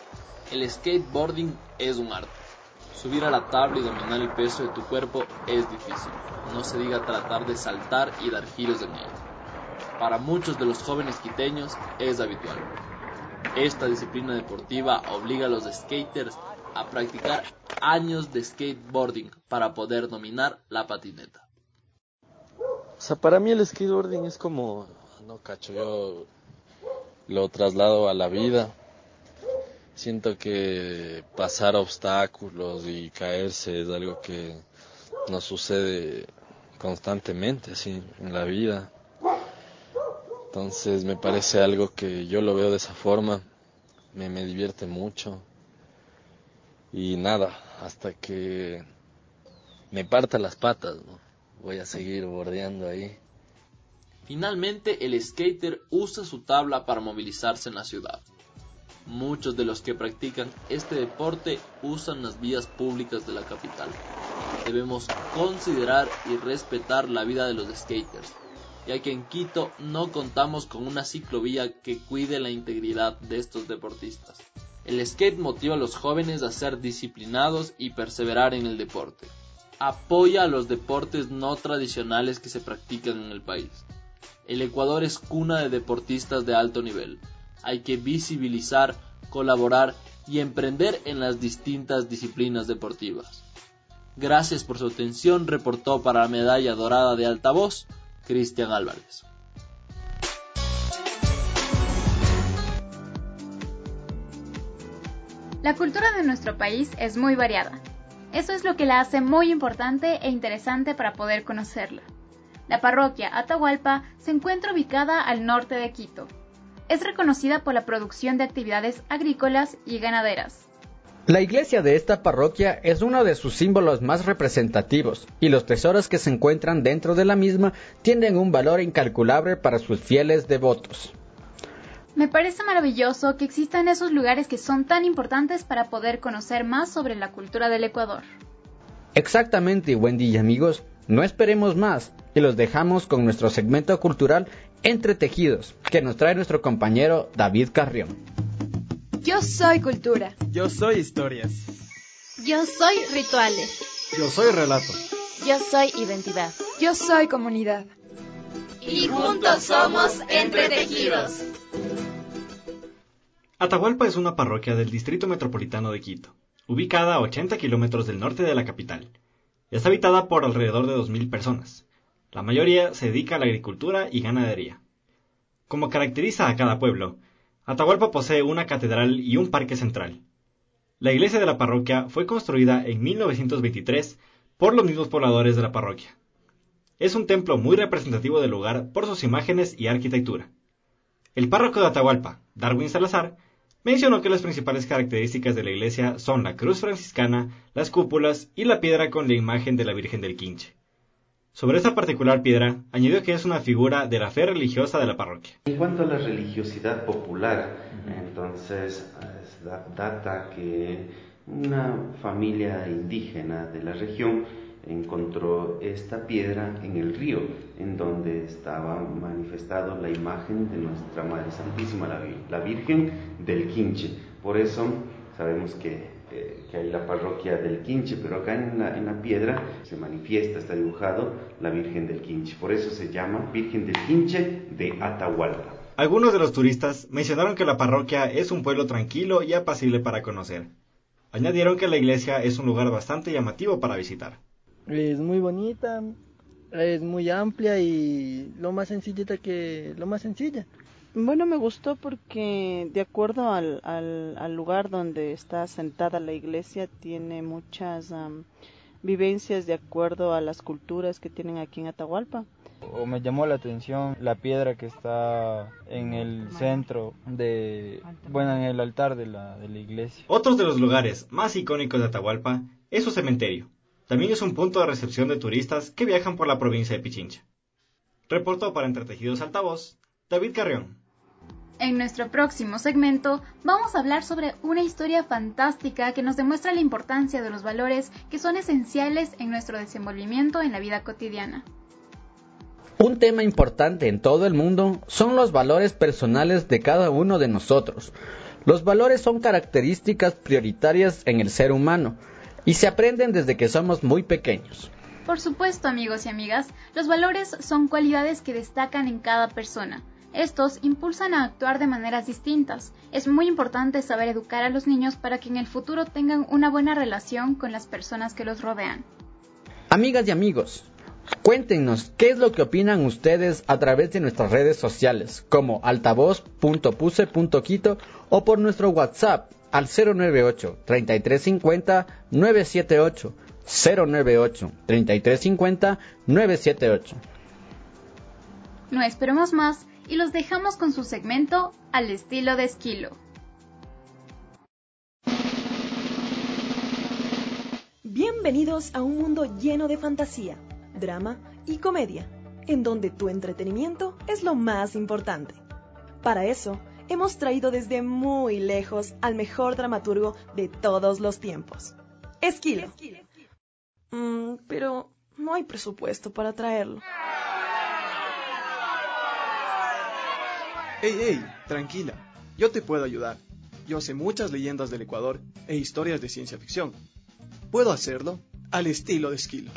El skateboarding es un arte. Subir a la tabla y dominar el peso de tu cuerpo es difícil, no se diga tratar de saltar y dar giros en ella. Para muchos de los jóvenes quiteños es habitual. Esta disciplina deportiva obliga a los skaters a practicar años de skateboarding para poder dominar la patineta. O sea, para mí el skateboarding es como, no cacho, yo lo traslado a la vida. Siento que pasar obstáculos y caerse es algo que nos sucede constantemente así en la vida. Entonces me parece algo que yo lo veo de esa forma, me, me divierte mucho. Y nada, hasta que me parta las patas, ¿no? Voy a seguir bordeando ahí. Finalmente, el skater usa su tabla para movilizarse en la ciudad. Muchos de los que practican este deporte usan las vías públicas de la capital. Debemos considerar y respetar la vida de los skaters, ya que en Quito no contamos con una ciclovía que cuide la integridad de estos deportistas. El skate motiva a los jóvenes a ser disciplinados y perseverar en el deporte. Apoya a los deportes no tradicionales que se practican en el país. El Ecuador es cuna de deportistas de alto nivel. Hay que visibilizar, colaborar y emprender en las distintas disciplinas deportivas. Gracias por su atención, reportó para la medalla dorada de Altavoz, Cristian Álvarez. La cultura de nuestro país es muy variada. Eso es lo que la hace muy importante e interesante para poder conocerla. La parroquia Atahualpa se encuentra ubicada al norte de Quito. Es reconocida por la producción de actividades agrícolas y ganaderas. La iglesia de esta parroquia es uno de sus símbolos más representativos y los tesoros que se encuentran dentro de la misma tienen un valor incalculable para sus fieles devotos. Me parece maravilloso que existan esos lugares que son tan importantes para poder conocer más sobre la cultura del Ecuador. Exactamente, Wendy y amigos, no esperemos más y los dejamos con nuestro segmento cultural Entre Tejidos, que nos trae nuestro compañero David Carrión. Yo soy cultura. Yo soy historias. Yo soy rituales. Yo soy relato. Yo soy identidad. Yo soy comunidad. Y juntos somos Entre Tejidos. Atahualpa es una parroquia del Distrito Metropolitano de Quito, ubicada a ochenta kilómetros del norte de la capital. Está habitada por alrededor de dos mil personas. La mayoría se dedica a la agricultura y ganadería. Como caracteriza a cada pueblo, Atahualpa posee una catedral y un parque central. La iglesia de la parroquia fue construida en mil novecientos veintitrés por los mismos pobladores de la parroquia. Es un templo muy representativo del lugar por sus imágenes y arquitectura. El párroco de Atahualpa, Darwin Salazar, mencionó que las principales características de la iglesia son la cruz franciscana, las cúpulas y la piedra con la imagen de la Virgen del Quinche. Sobre esta particular piedra, añadió que es una figura de la fe religiosa de la parroquia. En cuanto a la religiosidad popular, entonces data que una familia indígena de la región encontró esta piedra en el río, en donde estaba manifestado la imagen de nuestra Madre Santísima, la, la Virgen del Quinche. Por eso sabemos que, eh, que hay la parroquia del Quinche, pero acá en la, en la piedra se manifiesta, está dibujado la Virgen del Quinche. Por eso se llama Virgen del Quinche de Atahualpa. Algunos de los turistas mencionaron que la parroquia es un pueblo tranquilo y apacible para conocer. Añadieron que la iglesia es un lugar bastante llamativo para visitar. Es muy bonita, es muy amplia y lo más sencillita que lo más sencilla. Bueno, me gustó porque de acuerdo al, al, al lugar donde está sentada la iglesia tiene muchas um, vivencias de acuerdo a las culturas que tienen aquí en Atahualpa. O me llamó la atención la piedra que está en el centro de, bueno, en el altar de la, de la iglesia. Otros de los lugares más icónicos de Atahualpa es su cementerio. También es un punto de recepción de turistas que viajan por la provincia de Pichincha. Reportó para Entre Tejidos Altavoz, David Carrión. En nuestro próximo segmento vamos a hablar sobre una historia fantástica que nos demuestra la importancia de los valores que son esenciales en nuestro desenvolvimiento en la vida cotidiana. Un tema importante en todo el mundo son los valores personales de cada uno de nosotros. Los valores son características prioritarias en el ser humano y se aprenden desde que somos muy pequeños. Por supuesto, amigos y amigas, los valores son cualidades que destacan en cada persona. Estos impulsan a actuar de maneras distintas. Es muy importante saber educar a los niños para que en el futuro tengan una buena relación con las personas que los rodean. Amigas y amigos, cuéntenos qué es lo que opinan ustedes a través de nuestras redes sociales como altavoz punto puse punto quito o por nuestro WhatsApp al cero nueve ocho, treinta y tres cincuenta, novecientos setenta y ocho, cero nueve ocho, treinta y tres cincuenta, novecientos setenta y ocho. No esperemos más y los dejamos con su segmento Al estilo de Esquilo. Bienvenidos a un mundo lleno de fantasía, drama y comedia, en donde tu entretenimiento es lo más importante. Para eso, hemos traído desde muy lejos al mejor dramaturgo de todos los tiempos, Esquilo. Mm, pero no hay presupuesto para traerlo. ¡Ey, ey! Tranquila, yo te puedo ayudar. Yo sé muchas leyendas del Ecuador e historias de ciencia ficción. Puedo hacerlo al estilo de Esquilo.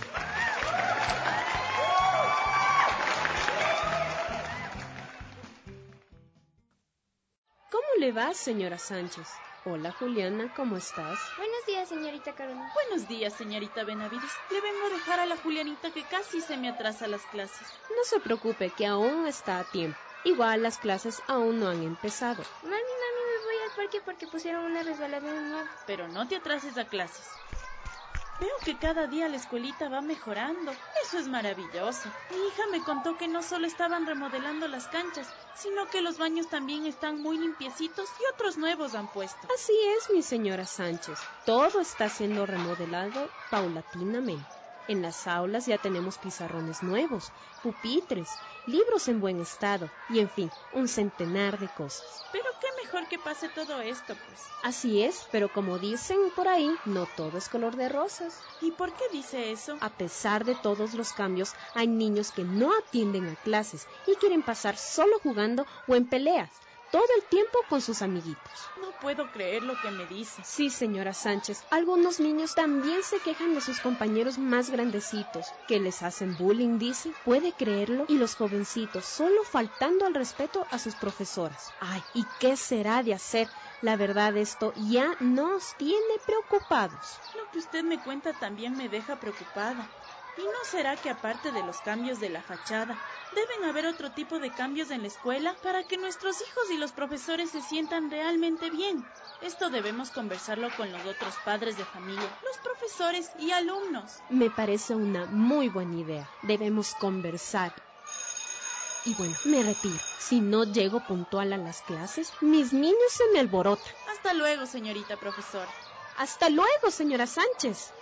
¿Cómo le va, señora Sánchez? Hola, Juliana, ¿cómo estás? Buenos días, señorita Carolina. Buenos días, señorita Benavides. Le vengo a dejar a la Julianita que casi se me atrasa las clases. No se preocupe, que aún está a tiempo. Igual las clases aún no han empezado. Mami, mami, me voy al parque porque pusieron una resbaladera nueva. Pero no te atrases a clases. Veo que cada día la escuelita va mejorando. Eso es maravilloso. Mi hija me contó que no solo estaban remodelando las canchas, sino que los baños también están muy limpiecitos y otros nuevos han puesto. Así es, mi señora Sánchez. Todo está siendo remodelado paulatinamente. En las aulas ya tenemos pizarrones nuevos, pupitres, libros en buen estado y, en fin, un centenar de cosas. Pero qué mejor que pase todo esto, pues. Así es, pero como dicen por ahí, no todo es color de rosas. ¿Y por qué dice eso? A pesar de todos los cambios, hay niños que no atienden a clases y quieren pasar solo jugando o en peleas. Todo el tiempo con sus amiguitos. No puedo creer lo que me dice. Sí, señora Sánchez. Algunos niños también se quejan de sus compañeros más grandecitos, que les hacen bullying, dice. ¿Puede creerlo? Y los jovencitos solo faltando al respeto a sus profesoras. Ay, ¿y qué será de hacer? La verdad, esto ya nos tiene preocupados. Lo que usted me cuenta también me deja preocupada. ¿Y no será que aparte de los cambios de la fachada, deben haber otro tipo de cambios en la escuela para que nuestros hijos y los profesores se sientan realmente bien? Esto debemos conversarlo con los otros padres de familia, los profesores y alumnos. Me parece una muy buena idea. Debemos conversar. Y bueno, me retiro. Si no llego puntual a las clases, mis niños se me alborotan. Hasta luego, señorita profesora. Hasta luego, señora Sánchez.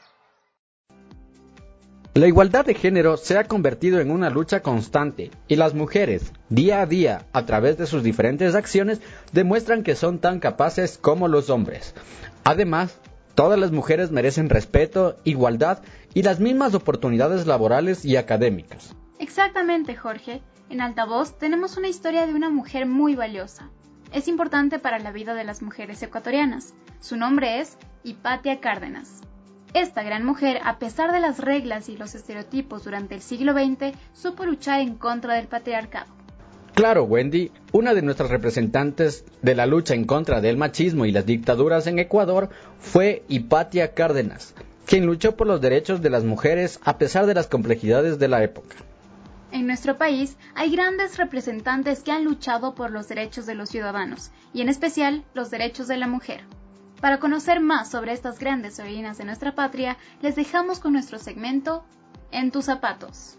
La igualdad de género se ha convertido en una lucha constante y las mujeres, día a día, a través de sus diferentes acciones, demuestran que son tan capaces como los hombres. Además, todas las mujeres merecen respeto, igualdad y las mismas oportunidades laborales y académicas. Exactamente, Jorge. En Altavoz tenemos una historia de una mujer muy valiosa. Es importante para la vida de las mujeres ecuatorianas. Su nombre es Hipatia Cárdenas. Esta gran mujer, a pesar de las reglas y los estereotipos durante el siglo veinte, supo luchar en contra del patriarcado. Claro, Wendy, una de nuestras representantes de la lucha en contra del machismo y las dictaduras en Ecuador fue Hipatia Cárdenas, quien luchó por los derechos de las mujeres a pesar de las complejidades de la época. En nuestro país hay grandes representantes que han luchado por los derechos de los ciudadanos, y en especial los derechos de la mujer. Para conocer más sobre estas grandes heroínas de nuestra patria, les dejamos con nuestro segmento En tus zapatos.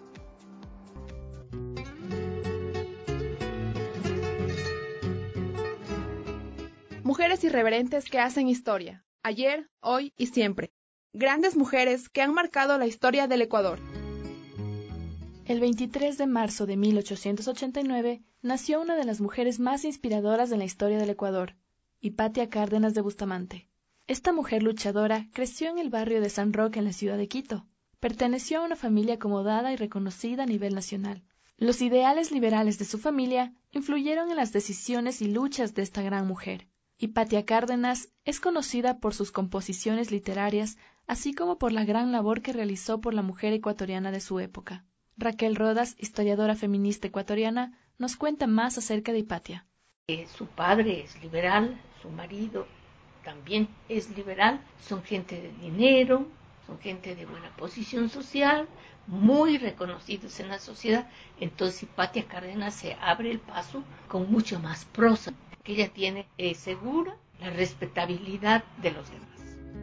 Mujeres irreverentes que hacen historia, ayer, hoy y siempre. Grandes mujeres que han marcado la historia del Ecuador. El veintitrés de marzo de mil ochocientos ochenta y nueve nació una de las mujeres más inspiradoras en la historia del Ecuador, Hipatia Cárdenas de Bustamante. Esta mujer luchadora creció en el barrio de San Roque en la ciudad de Quito. Perteneció a una familia acomodada y reconocida a nivel nacional. Los ideales liberales de su familia influyeron en las decisiones y luchas de esta gran mujer. Hipatia Cárdenas es conocida por sus composiciones literarias, así como por la gran labor que realizó por la mujer ecuatoriana de su época. Raquel Rodas, historiadora feminista ecuatoriana, nos cuenta más acerca de Hipatia. Eh, su padre es liberal, su marido también es liberal, son gente de dinero, son gente de buena posición social, muy reconocidos en la sociedad. Entonces Hipatia Cárdenas se abre el paso con mucho más prosa, que ella tiene eh, segura la respetabilidad de los demás.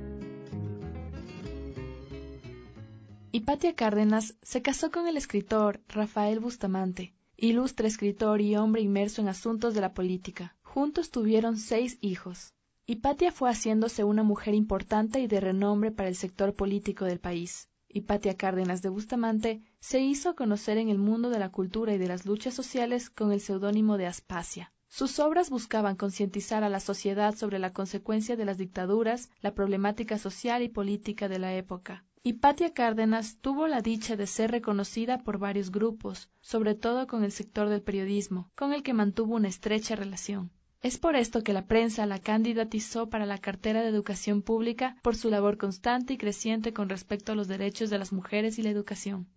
Hipatia Cárdenas se casó con el escritor Rafael Bustamante, ilustre escritor y hombre inmerso en asuntos de la política. Juntos tuvieron seis hijos. Hipatia fue haciéndose una mujer importante y de renombre para el sector político del país. Hipatia Cárdenas de Bustamante se hizo conocer en el mundo de la cultura y de las luchas sociales con el seudónimo de Aspasia. Sus obras buscaban concientizar a la sociedad sobre la consecuencia de las dictaduras, la problemática social y política de la época. Hipatia Cárdenas tuvo la dicha de ser reconocida por varios grupos, sobre todo con el sector del periodismo, con el que mantuvo una estrecha relación. Es por esto que la prensa la candidatizó para la cartera de Educación Pública por su labor constante y creciente con respecto a los derechos de las mujeres y la educación.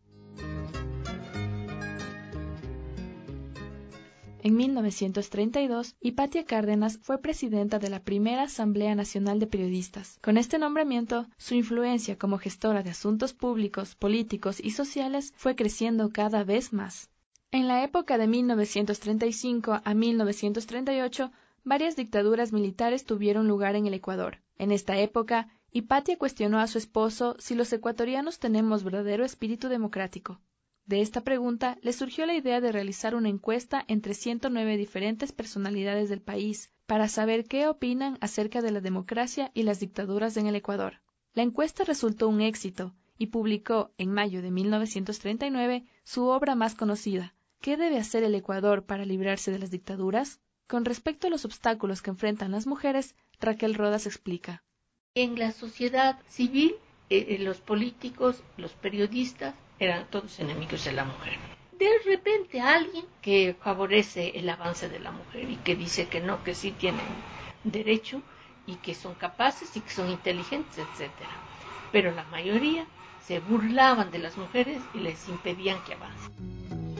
En mil novecientos treinta y dos, Hipatia Cárdenas fue presidenta de la primera Asamblea Nacional de Periodistas. Con este nombramiento, su influencia como gestora de asuntos públicos, políticos y sociales fue creciendo cada vez más. En la época de mil novecientos treinta y cinco a mil novecientos treinta y ocho, varias dictaduras militares tuvieron lugar en el Ecuador. En esta época, Hipatia cuestionó a su esposo si los ecuatorianos tenemos verdadero espíritu democrático. De esta pregunta le surgió la idea de realizar una encuesta entre ciento nueve diferentes personalidades del país para saber qué opinan acerca de la democracia y las dictaduras en el Ecuador. La encuesta resultó un éxito y publicó en mayo de mil novecientos treinta y nueve su obra más conocida, ¿Qué debe hacer el Ecuador para librarse de las dictaduras? Con respecto a los obstáculos que enfrentan las mujeres, Raquel Rodas explica. En la sociedad civil, eh, los políticos, los periodistas, eran todos enemigos de la mujer. De repente alguien que favorece el avance de la mujer y que dice que no, que sí tienen derecho y que son capaces y que son inteligentes, etcétera. Pero la mayoría se burlaban de las mujeres y les impedían que avancen.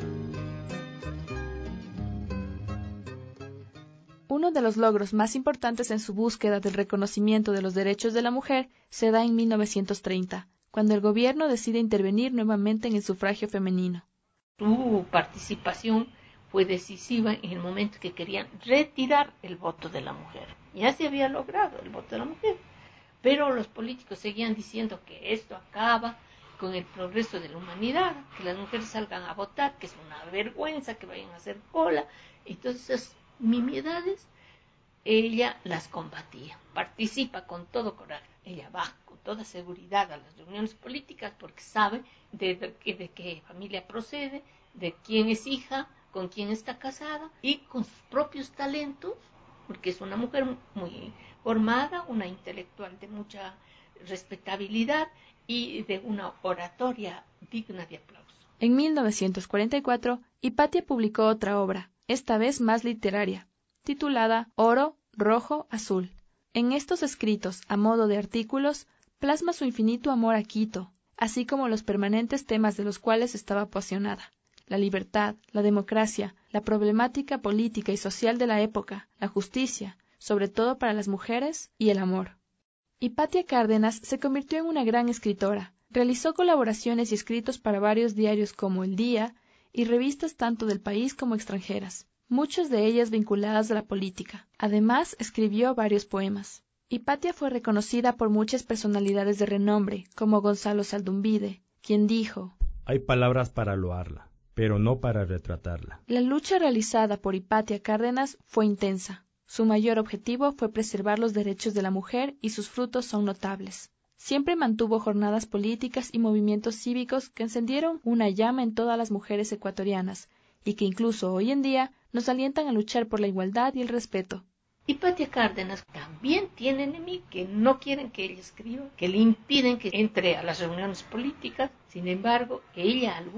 Uno de los logros más importantes en su búsqueda del reconocimiento de los derechos de la mujer se da en mil novecientos treinta, cuando el gobierno decide intervenir nuevamente en el sufragio femenino. Su participación fue decisiva en el momento que querían retirar el voto de la mujer. Ya se había logrado el voto de la mujer, pero los políticos seguían diciendo que esto acaba con el progreso de la humanidad, que las mujeres salgan a votar, que es una vergüenza, que vayan a hacer cola. Entonces, mimiedades, ella las combatía, participa con todo coraje, ella va con toda seguridad a las reuniones políticas porque sabe de, de, de qué familia procede, de quién es hija, con quién está casada y con sus propios talentos, porque es una mujer muy formada, una intelectual de mucha respetabilidad y de una oratoria digna de aplauso. En mil novecientos cuarenta y cuatro, Hipatia publicó otra obra, esta vez más literaria, titulada Oro, Rojo, Azul. En estos escritos, a modo de artículos, plasma su infinito amor a Quito, así como los permanentes temas de los cuales estaba apasionada: la libertad, la democracia, la problemática política y social de la época, la justicia, sobre todo para las mujeres, y el amor. Hipatia Cárdenas se convirtió en una gran escritora. Realizó colaboraciones y escritos para varios diarios como El Día y revistas tanto del país como extranjeras, muchas de ellas vinculadas a la política. Además, escribió varios poemas. Hipatia fue reconocida por muchas personalidades de renombre, como Gonzalo Saldumbide, quien dijo: Hay palabras para loarla, pero no para retratarla. La lucha realizada por Hipatia Cárdenas fue intensa. Su mayor objetivo fue preservar los derechos de la mujer y sus frutos son notables. Siempre mantuvo jornadas políticas y movimientos cívicos que encendieron una llama en todas las mujeres ecuatorianas y que incluso hoy en día nos alientan a luchar por la igualdad y el respeto. Hipatia Cárdenas también tiene enemigos que no quieren que ella escriba, que le impiden que entre a las reuniones políticas. Sin embargo, ella algún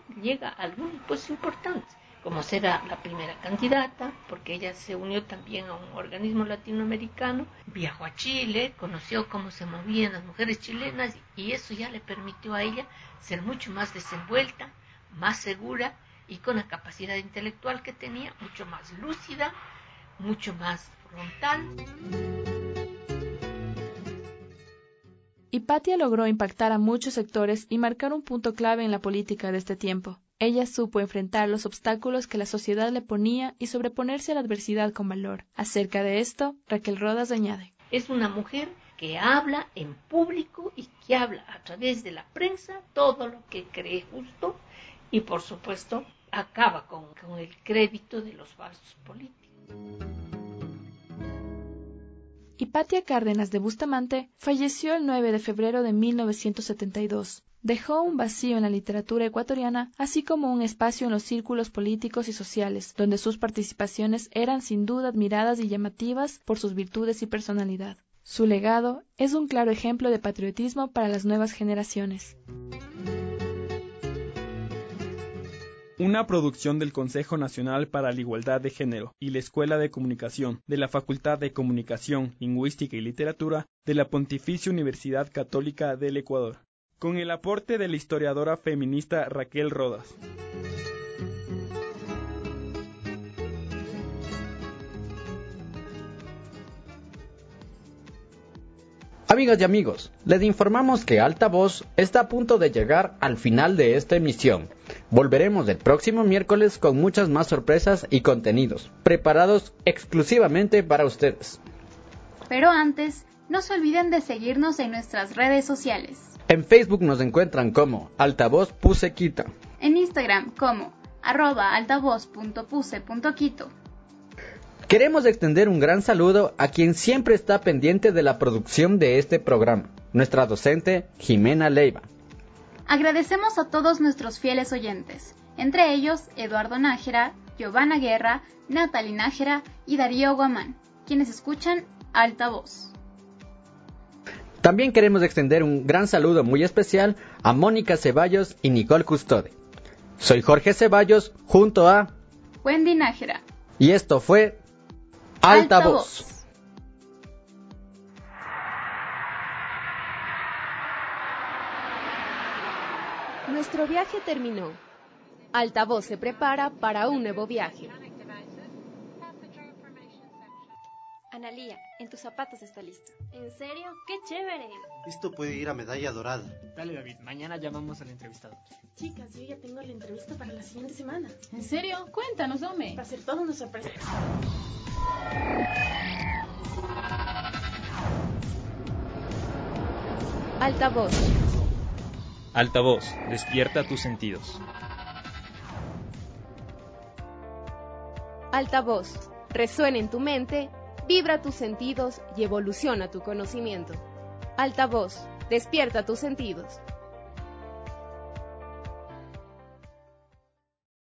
llega a algunos puestos importantes, como será la primera candidata, porque ella se unió también a un organismo latinoamericano, viajó a Chile, conoció cómo se movían las mujeres chilenas y eso ya le permitió a ella ser mucho más desenvuelta, más segura y con la capacidad intelectual que tenía, mucho más lúcida, mucho más frontal. Hipatia logró impactar a muchos sectores y marcar un punto clave en la política de este tiempo. Ella supo enfrentar los obstáculos que la sociedad le ponía y sobreponerse a la adversidad con valor. Acerca de esto, Raquel Rodas añade: es una mujer que habla en público y que habla a través de la prensa todo lo que cree justo y, por supuesto, acaba con, con el crédito de los falsos políticos. Hipatia Cárdenas de Bustamante falleció el nueve de febrero de mil novecientos setenta y dos. Dejó un vacío en la literatura ecuatoriana, así como un espacio en los círculos políticos y sociales, donde sus participaciones eran sin duda admiradas y llamativas por sus virtudes y personalidad. Su legado es un claro ejemplo de patriotismo para las nuevas generaciones. Una producción del Consejo Nacional para la Igualdad de Género y la Escuela de Comunicación de la Facultad de Comunicación, Lingüística y Literatura de la Pontificia Universidad Católica del Ecuador, con el aporte de la historiadora feminista Raquel Rodas. Amigas y amigos, les informamos que Altavoz está a punto de llegar al final de esta emisión. Volveremos el próximo miércoles con muchas más sorpresas y contenidos, preparados exclusivamente para ustedes. Pero antes, no se olviden de seguirnos en nuestras redes sociales. En Facebook nos encuentran como Altavoz Puse Quito. En Instagram como arroba altavoz punto puse punto quito. Queremos extender un gran saludo a quien siempre está pendiente de la producción de este programa, nuestra docente Jimena Leiva. Agradecemos a todos nuestros fieles oyentes, entre ellos Eduardo Nájera, Giovanna Guerra, Natalie Nájera y Darío Guamán, quienes escuchan Altavoz. También queremos extender un gran saludo muy especial a Mónica Ceballos y Nicole Custode. Soy Jorge Ceballos junto a Wendy Nájera. Y esto fue Altavoz. Nuestro viaje terminó. Altavoz se prepara para un nuevo viaje. Analía, en tus zapatos está listo. ¿En serio? ¡Qué chévere! Esto puede ir a medalla dorada. Dale, David, mañana llamamos al entrevistado. Chicas, yo ya tengo la entrevista para la siguiente semana. ¿En serio? Cuéntanos, hombre. Va a ser toda una sorpresa. Altavoz. Altavoz, despierta tus sentidos. Altavoz, resuena en tu mente, vibra tus sentidos y evoluciona tu conocimiento. Altavoz, despierta tus sentidos.